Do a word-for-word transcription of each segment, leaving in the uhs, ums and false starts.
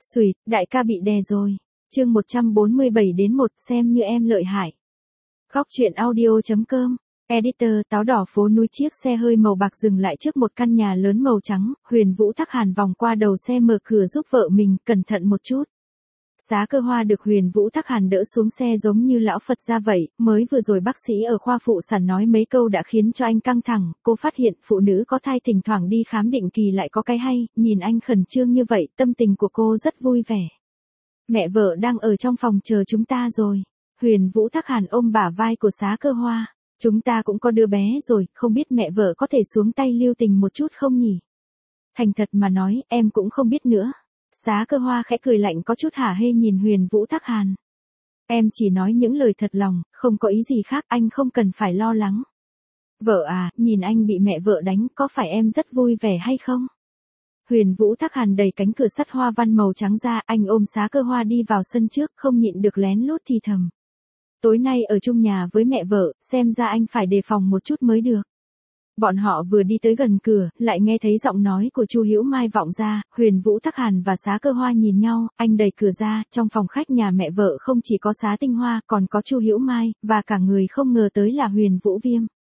Xùi, đại ca bị đè rồi. Chương một trăm bốn mươi bảy đến một xem như em lợi hại. Góc truyện audio.com. Editor. Táo đỏ phố núi. Chiếc xe hơi màu bạc dừng lại trước một căn nhà lớn màu trắng. Huyền Vũ Thắc Hàn vòng qua đầu xe mở cửa giúp vợ mình, cẩn thận một chút. Xá Cơ Hoa được Huyền Vũ Thắc Hàn đỡ xuống xe giống như lão Phật ra vậy, mới vừa rồi bác sĩ ở khoa phụ sản nói mấy câu đã khiến cho anh căng thẳng, cô phát hiện phụ nữ có thai thỉnh thoảng đi khám định kỳ lại có cái hay, nhìn anh khẩn trương như vậy, tâm tình của cô rất vui vẻ. Mẹ vợ đang ở trong phòng chờ chúng ta rồi. Huyền Vũ Thắc Hàn ôm bả vai của Xá Cơ Hoa. Chúng ta cũng có đứa bé rồi, không biết mẹ vợ có thể xuống tay lưu tình một chút không nhỉ? Thành thật mà nói, em cũng không biết nữa. Xá Cơ Hoa khẽ cười lạnh có chút hả hê nhìn Huyền Vũ Thắc Hàn. Em chỉ nói những lời thật lòng, không có ý gì khác, anh không cần phải lo lắng. Vợ à, nhìn anh bị mẹ vợ đánh, có phải em rất vui vẻ hay không? Huyền Vũ Thắc Hàn đẩy cánh cửa sắt hoa văn màu trắng ra, anh ôm Xá Cơ Hoa đi vào sân trước, không nhịn được lén lút thì thầm. Tối nay ở chung nhà với mẹ vợ, xem ra anh phải đề phòng một chút mới được. Bọn họ vừa đi tới gần cửa, lại nghe thấy giọng nói của Chu Hữu Mai vọng ra, Huyền Vũ Thắc Hàn và Xá Cơ Hoa nhìn nhau, anh đẩy cửa ra, trong phòng khách nhà mẹ vợ không chỉ có Xá Tinh Hoa, còn có Chu Hữu Mai, và cả người không ngờ tới là Huyền Vũ Viêm.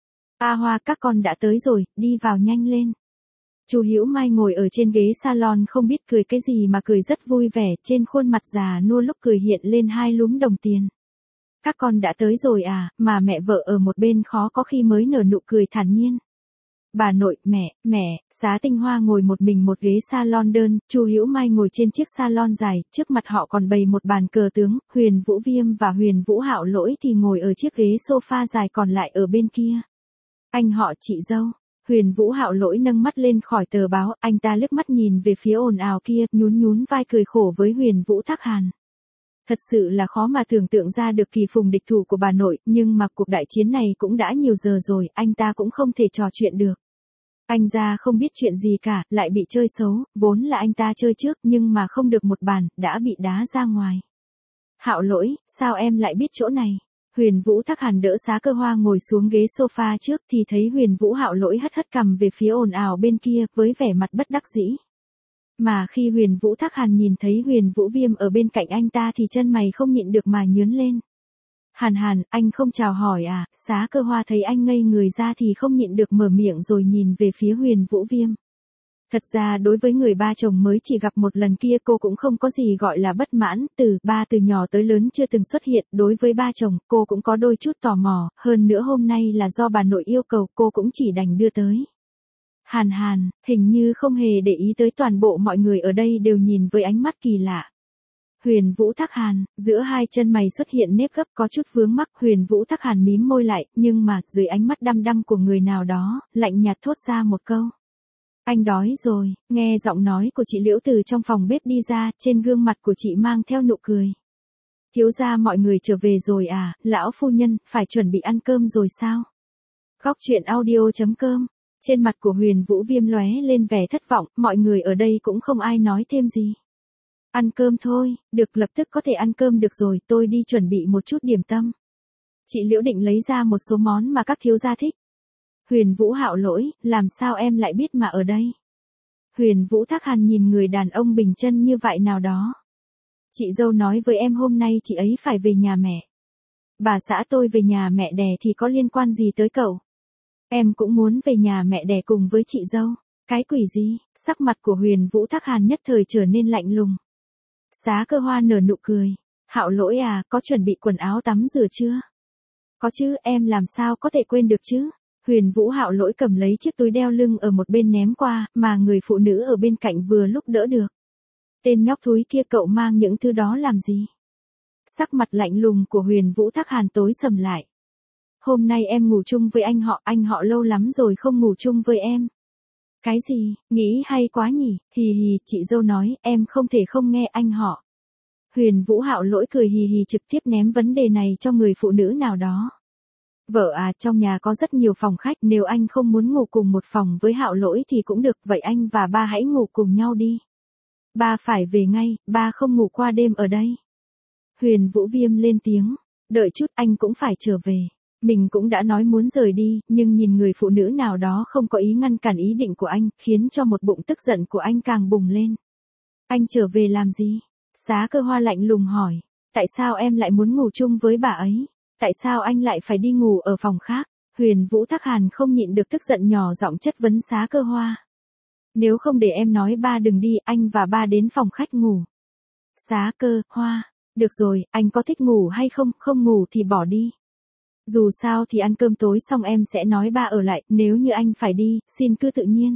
A Hoa, các con đã tới rồi, đi vào nhanh lên. Chu Hữu Mai ngồi ở trên ghế salon không biết cười cái gì mà cười rất vui vẻ, trên khuôn mặt già nua lúc cười hiện lên hai lúm đồng tiền. Các con đã tới rồi à, mà mẹ vợ ở một bên khó có khi mới nở nụ cười thản nhiên. Bà nội, mẹ, mẹ, Xá Tinh Hoa ngồi một mình một ghế salon đơn, Chu Hữu Mai ngồi trên chiếc salon dài, trước mặt họ còn bày một bàn cờ tướng, Huyền Vũ Viêm và Huyền Vũ Hạo Lỗi thì ngồi ở chiếc ghế sofa dài còn lại ở bên kia. Anh họ chị dâu. Huyền Vũ Hạo Lỗi nâng mắt lên khỏi tờ báo, anh ta liếc mắt nhìn về phía ồn ào kia, nhún nhún vai cười khổ với Huyền Vũ Thắc Hàn. Thật sự là khó mà tưởng tượng ra được kỳ phùng địch thủ của bà nội, nhưng mà cuộc đại chiến này cũng đã nhiều giờ rồi, anh ta cũng không thể trò chuyện được. Anh ra không biết chuyện gì cả, lại bị chơi xấu, vốn là anh ta chơi trước nhưng mà không được một bàn, đã bị đá ra ngoài. Hạo Lỗi, sao em lại biết chỗ này? Huyền Vũ Thắc Hàn đỡ Xá Cơ Hoa ngồi xuống ghế sofa trước thì thấy Huyền Vũ Hạo Lỗi hất hất cằm về phía ồn ào bên kia với vẻ mặt bất đắc dĩ. Mà khi Huyền Vũ Thắc Hàn nhìn thấy Huyền Vũ Viêm ở bên cạnh anh ta thì chân mày không nhịn được mà nhướng lên. Hàn Hàn, anh không chào hỏi à? Xá Cơ Hoa thấy anh ngây người ra thì không nhịn được mở miệng rồi nhìn về phía Huyền Vũ Viêm. Thật ra đối với người ba chồng mới chỉ gặp một lần kia cô cũng không có gì gọi là bất mãn, từ ba từ nhỏ tới lớn chưa từng xuất hiện, đối với ba chồng cô cũng có đôi chút tò mò, hơn nữa hôm nay là do bà nội yêu cầu cô cũng chỉ đành đưa tới. Hàn Hàn, hình như không hề để ý tới toàn bộ mọi người ở đây đều nhìn với ánh mắt kỳ lạ. Huyền Vũ Thắc Hàn, giữa hai chân mày xuất hiện nếp gấp có chút vướng mắc, Huyền Vũ Thắc Hàn mím môi lại, nhưng mà dưới ánh mắt đăm đăm của người nào đó, lạnh nhạt thốt ra một câu. Anh đói rồi, nghe giọng nói của chị Liễu từ trong phòng bếp đi ra, trên gương mặt của chị mang theo nụ cười. Thiếu gia mọi người trở về rồi à, lão phu nhân, phải chuẩn bị ăn cơm rồi sao? Góc truyện audio.com. Trên mặt của Huyền Vũ Viêm lóe lên vẻ thất vọng, mọi người ở đây cũng không ai nói thêm gì. Ăn cơm thôi, được lập tức có thể ăn cơm được rồi, tôi đi chuẩn bị một chút điểm tâm. Chị Liễu định lấy ra một số món mà các thiếu gia thích. Huyền Vũ Hạo Lỗi, làm sao em lại biết mà ở đây? Huyền Vũ Thắc Hàn nhìn người đàn ông bình chân như vậy nào đó. Chị dâu nói với em hôm nay chị ấy phải về nhà mẹ. Bà xã tôi về nhà mẹ đẻ thì có liên quan gì tới cậu? Em cũng muốn về nhà mẹ đẻ cùng với chị dâu. Cái quỷ gì? Sắc mặt của Huyền Vũ Thắc Hàn nhất thời trở nên lạnh lùng. Xá Cơ Hoa nở nụ cười. Hạo Lỗi à, có chuẩn bị quần áo tắm rửa chưa? Có chứ, em làm sao có thể quên được chứ? Huyền Vũ Hạo Lỗi cầm lấy chiếc túi đeo lưng ở một bên ném qua, mà người phụ nữ ở bên cạnh vừa lúc đỡ được. Tên nhóc thúi kia, cậu mang những thứ đó làm gì? Sắc mặt lạnh lùng của Huyền Vũ Thắc Hàn tối sầm lại. Hôm nay em ngủ chung với anh họ, anh họ lâu lắm rồi không ngủ chung với em. Cái gì, nghĩ hay quá nhỉ, hì hì, chị dâu nói, em không thể không nghe anh họ. Huyền Vũ Hạo Lỗi cười hì hì trực tiếp ném vấn đề này cho người phụ nữ nào đó. Vợ à, trong nhà có rất nhiều phòng khách, nếu anh không muốn ngủ cùng một phòng với Hạo Lỗi thì cũng được, vậy anh và ba hãy ngủ cùng nhau đi. Ba phải về ngay, ba không ngủ qua đêm ở đây. Huyền Vũ Viêm lên tiếng, đợi chút anh cũng phải trở về. Mình cũng đã nói muốn rời đi, nhưng nhìn người phụ nữ nào đó không có ý ngăn cản ý định của anh, khiến cho một bụng tức giận của anh càng bùng lên. Anh trở về làm gì? Xá Cơ Hoa lạnh lùng hỏi. Tại sao em lại muốn ngủ chung với bà ấy? Tại sao anh lại phải đi ngủ ở phòng khác? Huyền Vũ Thác Hàn không nhịn được tức giận nhỏ giọng chất vấn Xá Cơ Hoa. Nếu không để em nói ba đừng đi, anh và ba đến phòng khách ngủ. Xá Cơ Hoa, được rồi, anh có thích ngủ hay không, không ngủ thì bỏ đi. Dù sao thì ăn cơm tối xong em sẽ nói ba ở lại, nếu như anh phải đi, xin cứ tự nhiên.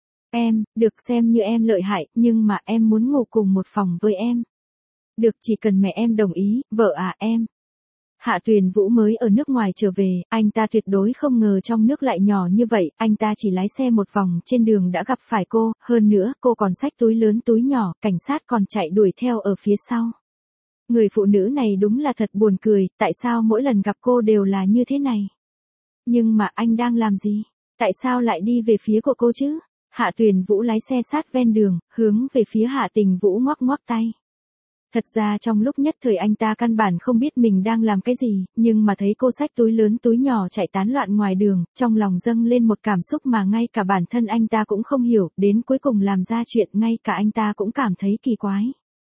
Em, được xem như em lợi hại, nhưng mà em muốn ngủ cùng một phòng với em. Được, chỉ cần mẹ em đồng ý, vợ à em. Hạ Tuyền Vũ mới ở nước ngoài trở về, anh ta tuyệt đối không ngờ trong nước lại nhỏ như vậy, anh ta chỉ lái xe một vòng trên đường đã gặp phải cô, hơn nữa cô còn xách túi lớn túi nhỏ, cảnh sát còn chạy đuổi theo ở phía sau. Người phụ nữ này đúng là thật buồn cười, tại sao mỗi lần gặp cô đều là như thế này? Nhưng mà anh đang làm gì? Tại sao lại đi về phía của cô chứ? Hạ Tuyền Vũ lái xe sát ven đường, hướng về phía Hạ Tình Vũ ngoắc ngoắc tay. Thật ra trong lúc nhất thời anh ta căn bản không biết mình đang làm cái gì, nhưng mà thấy cô xách túi lớn túi nhỏ chạy tán loạn ngoài đường, trong lòng dâng lên một cảm xúc mà ngay cả bản thân anh ta cũng không hiểu, đến cuối cùng làm ra chuyện ngay cả anh ta cũng cảm thấy kỳ quái.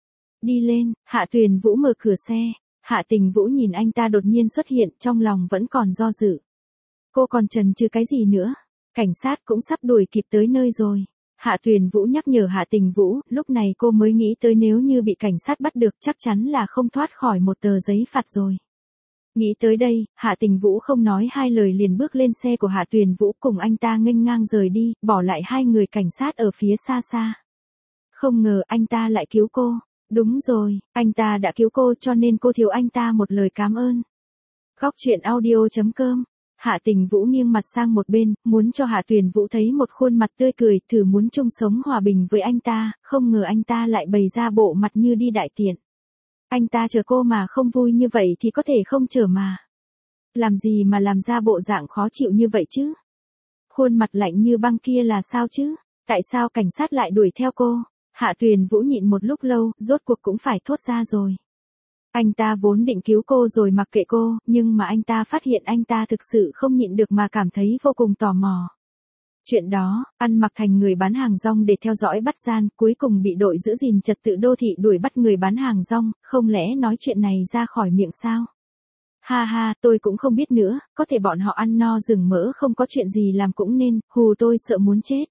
Đi lên, Hạ Tuyền Vũ mở cửa xe, Hạ Tình Vũ nhìn anh ta đột nhiên xuất hiện, trong lòng vẫn còn do dự. Cô còn chần chừ cái gì nữa? Cảnh sát cũng sắp đuổi kịp tới nơi rồi. Hạ Tuyền Vũ nhắc nhở Hạ Tình Vũ, lúc này cô mới nghĩ tới nếu như bị cảnh sát bắt được chắc chắn là không thoát khỏi một tờ giấy phạt rồi. Nghĩ tới đây, Hạ Tình Vũ không nói hai lời liền bước lên xe của Hạ Tuyền Vũ cùng anh ta nghênh ngang rời đi, bỏ lại hai người cảnh sát ở phía xa xa. Không ngờ anh ta lại cứu cô. Đúng rồi, anh ta đã cứu cô cho nên cô thiếu anh ta một lời cảm ơn. Góc truyện audio chấm com. Hạ Tình Vũ nghiêng mặt sang một bên, muốn cho Hạ Tuyền Vũ thấy một khuôn mặt tươi cười, thử muốn chung sống hòa bình với anh ta, không ngờ anh ta lại bày ra bộ mặt như đi đại tiện. Anh ta chờ cô mà không vui như vậy thì có thể không chờ mà. Làm gì mà làm ra bộ dạng khó chịu như vậy chứ? Khuôn mặt lạnh như băng kia là sao chứ? Tại sao cảnh sát lại đuổi theo cô? Hạ Tuyền Vũ nhịn một lúc lâu, rốt cuộc cũng phải thốt ra rồi. Anh ta vốn định cứu cô rồi mặc kệ cô, nhưng mà anh ta phát hiện anh ta thực sự không nhịn được mà cảm thấy vô cùng tò mò. Chuyện đó, ăn mặc thành người bán hàng rong để theo dõi bắt gian, cuối cùng bị đội giữ gìn trật tự đô thị đuổi bắt người bán hàng rong, không lẽ nói chuyện này ra khỏi miệng sao? Ha ha, tôi cũng không biết nữa, có thể bọn họ ăn no rừng mỡ không có chuyện gì làm cũng nên, hù tôi sợ muốn chết.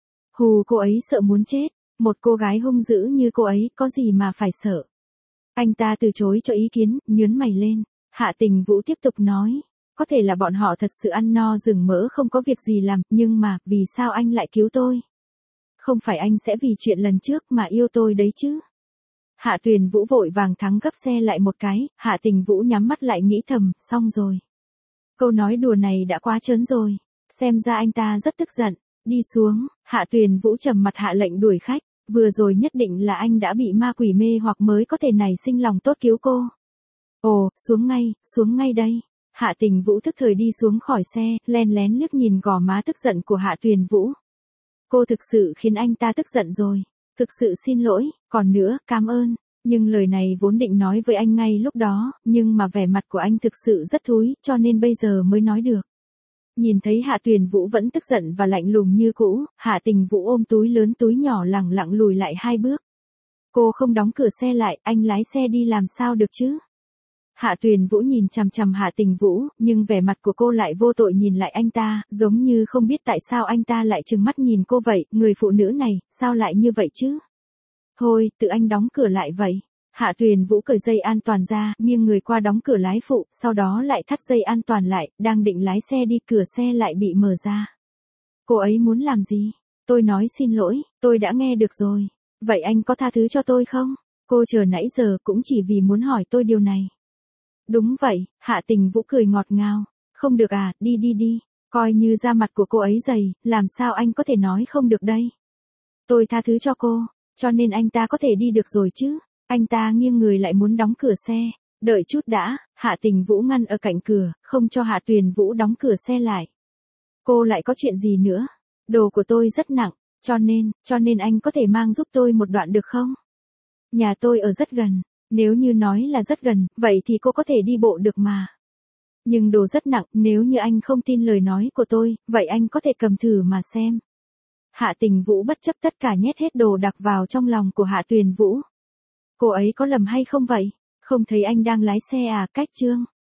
Hù cô ấy sợ muốn chết, một cô gái hung dữ như cô ấy có gì mà phải sợ. Anh ta từ chối cho ý kiến, nhớn mày lên. Hạ Tình Vũ tiếp tục nói. Có thể là bọn họ thật sự ăn no rừng mỡ không có việc gì làm, nhưng mà, vì sao anh lại cứu tôi? Không phải anh sẽ vì chuyện lần trước mà yêu tôi đấy chứ? Hạ Tuyền Vũ vội vàng thắng gấp xe lại một cái, Hạ Tình Vũ nhắm mắt lại nghĩ thầm, xong rồi. Câu nói đùa này đã quá trớn rồi. Xem ra anh ta rất tức giận. Đi xuống, Hạ Tuyền Vũ trầm mặt hạ lệnh đuổi khách. Vừa rồi nhất định là anh đã bị ma quỷ mê hoặc mới có thể nảy sinh lòng tốt cứu cô. Ồ, xuống ngay, xuống ngay đây. Hạ Tình Vũ tức thời đi xuống khỏi xe, len lén liếc nhìn gò má tức giận của Hạ Tuyền Vũ. Cô thực sự khiến anh ta tức giận rồi. Thực sự xin lỗi, còn nữa, cảm ơn. Nhưng lời này vốn định nói với anh ngay lúc đó, nhưng mà vẻ mặt của anh thực sự rất thúi, cho nên bây giờ mới nói được. Nhìn thấy Hạ Tuyền Vũ vẫn tức giận và lạnh lùng như cũ, Hạ Tình Vũ ôm túi lớn túi nhỏ lẳng lặng lùi lại hai bước. Cô không đóng cửa xe lại, anh lái xe đi làm sao được chứ? Hạ Tuyền Vũ nhìn chằm chằm Hạ Tình Vũ, nhưng vẻ mặt của cô lại vô tội nhìn lại anh ta, giống như không biết tại sao anh ta lại trừng mắt nhìn cô vậy, người phụ nữ này, sao lại như vậy chứ? Thôi, tự anh đóng cửa lại vậy. Hạ Tuyền Vũ cởi dây an toàn ra, nghiêng người qua đóng cửa lái phụ, sau đó lại thắt dây an toàn lại, đang định lái xe đi, cửa xe lại bị mở ra. Cô ấy muốn làm gì? Tôi nói xin lỗi, tôi đã nghe được rồi. Vậy anh có tha thứ cho tôi không? Cô chờ nãy giờ cũng chỉ vì muốn hỏi tôi điều này. Đúng vậy, Hạ Tình Vũ cười ngọt ngào. Không được à, đi đi đi. Coi như da mặt của cô ấy dày, làm sao anh có thể nói không được đây? Tôi tha thứ cho cô, cho nên anh ta có thể đi được rồi chứ? Anh ta nghiêng người lại muốn đóng cửa xe. Đợi chút đã, Hạ Tình Vũ ngăn ở cạnh cửa, không cho Hạ Tuyền Vũ đóng cửa xe lại. Cô lại có chuyện gì nữa? Đồ của tôi rất nặng, cho nên, cho nên anh có thể mang giúp tôi một đoạn được không? Nhà tôi ở rất gần, nếu như nói là rất gần, vậy thì cô có thể đi bộ được mà. Nhưng đồ rất nặng, nếu như anh không tin lời nói của tôi, vậy anh có thể cầm thử mà xem. Hạ Tình Vũ bất chấp tất cả nhét hết đồ đặc vào trong lòng của Hạ Tuyền Vũ. Cô ấy có lầm hay không vậy? Không thấy anh đang lái xe à, Cách Trương?